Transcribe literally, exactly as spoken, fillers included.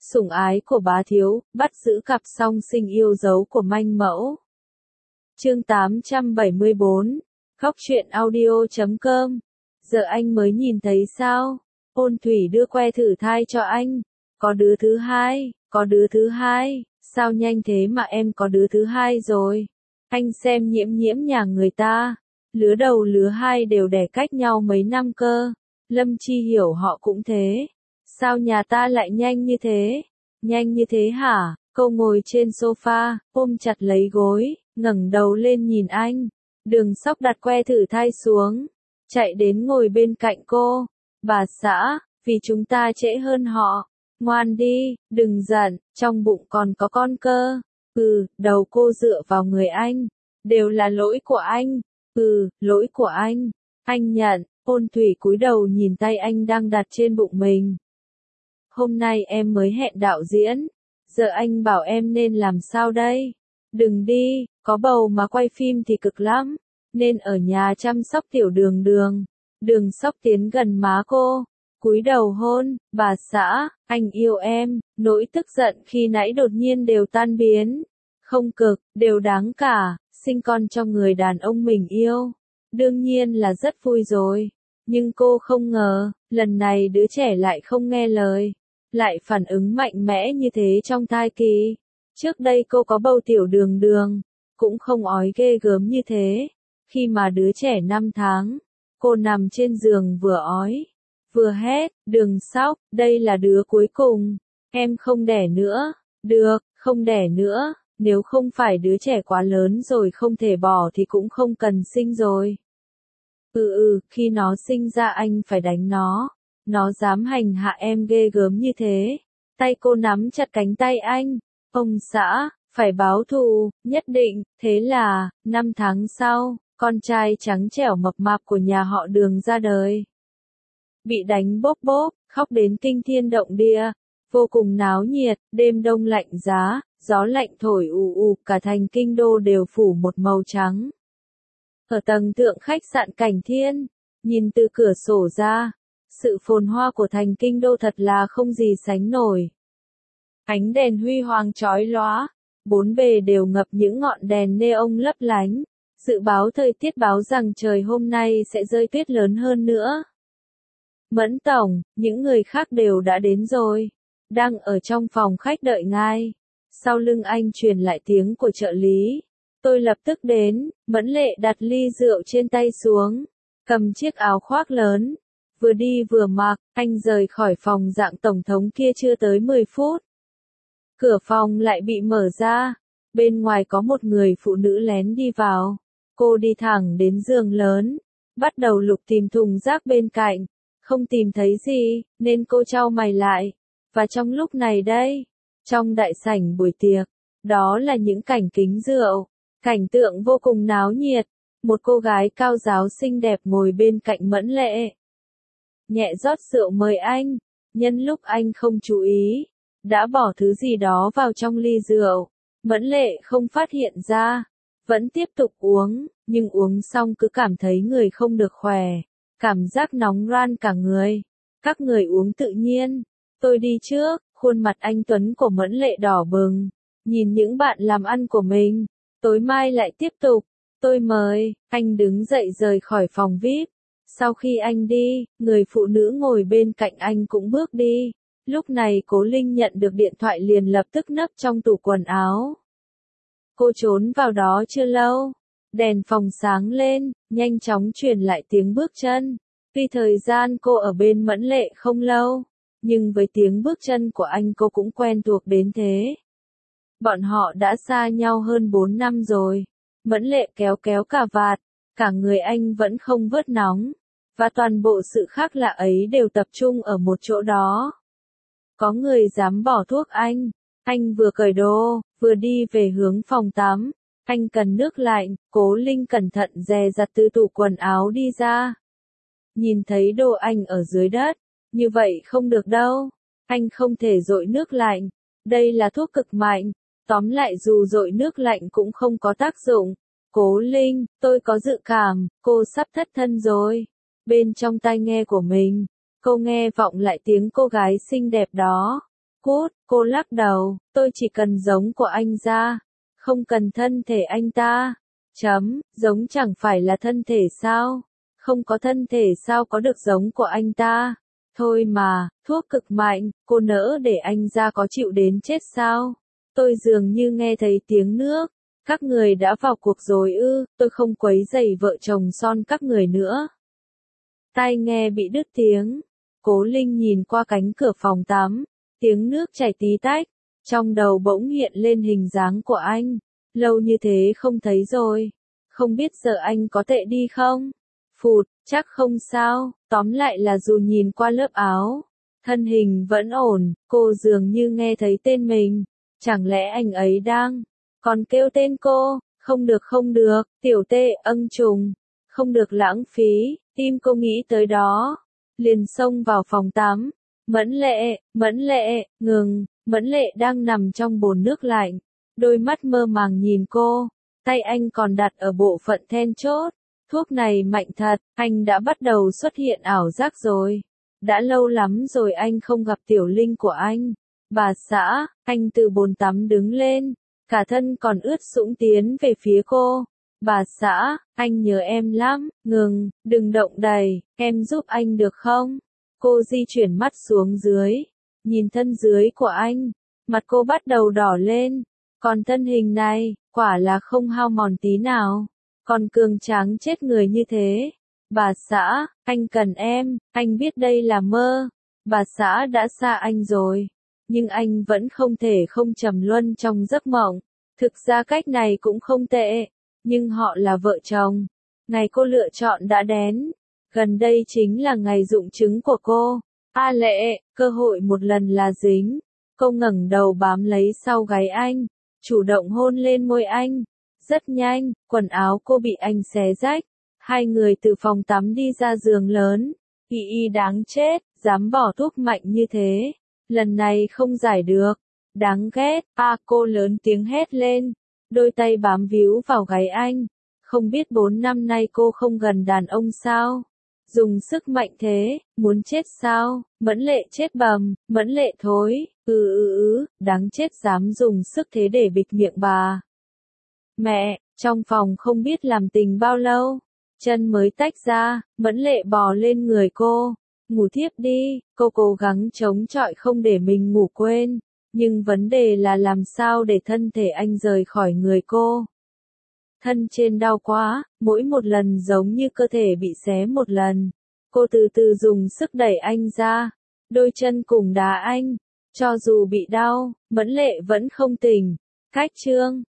sủng ái của bá thiếu, bắt giữ cặp song sinh yêu dấu của manh mẫu. Chương tám trăm bảy mươi bốn, Khóc chuyện audio chấm com. Giờ anh mới nhìn thấy sao? Ôn Thủy đưa que thử thai cho anh. Có đứa thứ hai, có đứa thứ hai, sao nhanh thế mà em có đứa thứ hai rồi? Anh xem Nhiễm Nhiễm nhà người ta, lứa đầu lứa hai đều đẻ cách nhau mấy năm cơ. Lâm Chi Hiểu họ cũng thế. Sao nhà ta lại nhanh như thế? Nhanh như thế hả? Cô ngồi trên sofa, ôm chặt lấy gối, ngẩng đầu lên nhìn anh. Đường Sóc đặt que thử thai xuống, chạy đến ngồi bên cạnh cô. Bà xã, vì chúng ta trễ hơn họ. Ngoan đi, đừng giận, trong bụng còn có con cơ. Ừ, đầu cô dựa vào người anh. Đều là lỗi của anh. Ừ, lỗi của anh. Anh nhận. Ôn Thủy cúi đầu nhìn tay anh đang đặt trên bụng mình. Hôm nay em mới hẹn đạo diễn. Giờ anh bảo em nên làm sao đây? Đừng đi, có bầu mà quay phim thì cực lắm. Nên ở nhà chăm sóc tiểu đường đường. Đường Sóc tiến gần má cô, cúi đầu hôn. Bà xã, anh yêu em. Nỗi tức giận khi nãy đột nhiên đều tan biến. Không cực, đều đáng cả. Sinh con cho người đàn ông mình yêu. Đương nhiên là rất vui rồi. Nhưng cô không ngờ, lần này đứa trẻ lại không nghe lời. Lại phản ứng mạnh mẽ như thế trong thai kỳ. Trước đây cô có bầu tiểu đường đường, cũng không ói ghê gớm như thế. Khi mà đứa trẻ năm tháng, cô nằm trên giường vừa ói, vừa hét, Đường Sóc, đây là đứa cuối cùng. Em không đẻ nữa. Được, không đẻ nữa. Nếu không phải đứa trẻ quá lớn rồi không thể bỏ thì cũng không cần sinh rồi. Ừ ừ, khi nó sinh ra anh phải đánh nó. Nó dám hành hạ em ghê gớm như thế. Tay cô nắm chặt cánh tay anh. Ông xã, phải báo thù, nhất định. Thế là, năm tháng sau, con trai trắng trẻo mập mạp của nhà họ Đường ra đời. Bị đánh bốp bốp, khóc đến kinh thiên động địa. Vô cùng náo nhiệt, đêm đông lạnh giá, gió lạnh thổi ù ù, cả thành kinh đô đều phủ một màu trắng. Ở tầng thượng khách sạn Cảnh Thiên, nhìn từ cửa sổ ra, sự phồn hoa của thành kinh đô thật là không gì sánh nổi. Ánh đèn huy hoàng chói lóa, bốn bề đều ngập những ngọn đèn neon lấp lánh. Dự báo thời tiết báo rằng trời hôm nay sẽ rơi tuyết lớn hơn nữa. Mẫn tổng, những người khác đều đã đến rồi. Đang ở trong phòng khách đợi ngài. Sau lưng anh truyền lại tiếng của trợ lý. Tôi lập tức đến. Mẫn Lệ đặt ly rượu trên tay xuống, cầm chiếc áo khoác lớn. Vừa đi vừa mặc, anh rời khỏi phòng dạng tổng thống kia chưa tới mười phút. Cửa phòng lại bị mở ra. Bên ngoài có một người phụ nữ lén đi vào. Cô đi thẳng đến giường lớn, bắt đầu lục tìm thùng rác bên cạnh. Không tìm thấy gì, nên cô chau mày lại. Và trong lúc này đây, trong đại sảnh buổi tiệc, đó là những cảnh kính rượu. Cảnh tượng vô cùng náo nhiệt. Một cô gái cao ráo xinh đẹp ngồi bên cạnh Mẫn Lệ. Nhẹ rót rượu mời anh. Nhân lúc anh không chú ý, đã bỏ thứ gì đó vào trong ly rượu. Mẫn Lệ không phát hiện ra. Vẫn tiếp tục uống, nhưng uống xong cứ cảm thấy người không được khỏe. Cảm giác nóng ran cả người. Các người uống tự nhiên. Tôi đi trước. Khuôn mặt anh Tuấn của Mẫn Lệ đỏ bừng. Nhìn những bạn làm ăn của mình. Tối mai lại tiếp tục. Tôi mời. Anh đứng dậy rời khỏi phòng vi ai pi. Sau khi anh đi, người phụ nữ ngồi bên cạnh anh cũng bước đi. Lúc này Cố Linh nhận được điện thoại liền lập tức nấp trong tủ quần áo. Cô trốn vào đó chưa lâu. Đèn phòng sáng lên, nhanh chóng truyền lại tiếng bước chân. Tuy thời gian cô ở bên Mẫn Lệ không lâu, nhưng với tiếng bước chân của anh cô cũng quen thuộc đến thế. Bọn họ đã xa nhau hơn bốn năm rồi. Mẫn Lệ kéo kéo cà vạt, cả người anh vẫn không vớt nóng. Và toàn bộ sự khác lạ ấy đều tập trung ở một chỗ đó. Có người dám bỏ thuốc anh. Anh vừa cởi đồ, vừa đi về hướng phòng tắm. Anh cần nước lạnh. Cố Linh cẩn thận dè dặt từ tủ quần áo đi ra. Nhìn thấy đồ anh ở dưới đất. Như vậy không được đâu. Anh không thể dội nước lạnh. Đây là thuốc cực mạnh. Tóm lại dù dội nước lạnh cũng không có tác dụng. Cố Linh, tôi có dự cảm, cô sắp thất thân rồi. Bên trong tai nghe của mình, cô nghe vọng lại tiếng cô gái xinh đẹp đó. Cút, cô lắc đầu, tôi chỉ cần giống của anh ra, không cần thân thể anh ta. Chấm, giống chẳng phải là thân thể sao? Không có thân thể sao có được giống của anh ta? Thôi mà, thuốc cực mạnh, cô nỡ để anh ra có chịu đến chết sao? Tôi dường như nghe thấy tiếng nước. Các người đã vào cuộc rồi ư, tôi không quấy rầy vợ chồng son các người nữa. Tai nghe bị đứt tiếng. Cố Linh nhìn qua cánh cửa phòng tắm, tiếng nước chảy tí tách, trong đầu bỗng hiện lên hình dáng của anh. Lâu như thế không thấy rồi, không biết giờ anh có tệ đi không? Phụt, chắc không sao, tóm lại là dù nhìn qua lớp áo, thân hình vẫn ổn, cô dường như nghe thấy tên mình, chẳng lẽ anh ấy đang còn kêu tên cô? Không được không được, tiểu tê ân trùng, không được lãng phí, tim cô nghĩ tới đó, liền xông vào phòng tắm. Mẫn Lệ, Mẫn Lệ, ngừng, Mẫn Lệ đang nằm trong bồn nước lạnh, đôi mắt mơ màng nhìn cô, tay anh còn đặt ở bộ phận then chốt. Thuốc này mạnh thật, anh đã bắt đầu xuất hiện ảo giác rồi. Đã lâu lắm rồi anh không gặp tiểu linh của anh. Bà xã, anh từ bồn tắm đứng lên, cả thân còn ướt sũng tiến về phía cô. Bà xã, anh nhớ em lắm, ngừng, đừng động đậy, em giúp anh được không? Cô di chuyển mắt xuống dưới, nhìn thân dưới của anh, mặt cô bắt đầu đỏ lên, còn thân hình này, quả là không hao mòn tí nào, còn cường tráng chết người như thế. Bà xã, anh cần em, anh biết đây là mơ, bà xã đã xa anh rồi, nhưng anh vẫn không thể không trầm luân trong giấc mộng. Thực ra cách này cũng không tệ, nhưng họ là vợ chồng. Ngày cô lựa chọn đã đến, gần đây chính là ngày dụng trứng của cô. A Lệ, cơ hội một lần là dính. Cô ngẩng đầu bám lấy sau gáy anh, chủ động hôn lên môi anh. Rất nhanh, quần áo cô bị anh xé rách. Hai người từ phòng tắm đi ra giường lớn. Y y đáng chết, dám bỏ thuốc mạnh như thế. Lần này không giải được. Đáng ghét, a cô lớn tiếng hét lên. Đôi tay bám víu vào gáy anh. Không biết bốn năm nay cô không gần đàn ông sao? Dùng sức mạnh thế, muốn chết sao? Mẫn Lệ chết bầm, Mẫn Lệ thối, ừ ừ ừ, đáng chết dám dùng sức thế để bịt miệng bà. Mẹ, trong phòng không biết làm tình bao lâu, chân mới tách ra, Mẫn Lệ bò lên người cô, ngủ thiếp đi, cô cố gắng chống chọi không để mình ngủ quên, nhưng vấn đề là làm sao để thân thể anh rời khỏi người cô. Thân trên đau quá, mỗi một lần giống như cơ thể bị xé một lần. Cô từ từ dùng sức đẩy anh ra, đôi chân cùng đá anh. Cho dù bị đau, Mẫn Lệ vẫn không tỉnh. Cách chương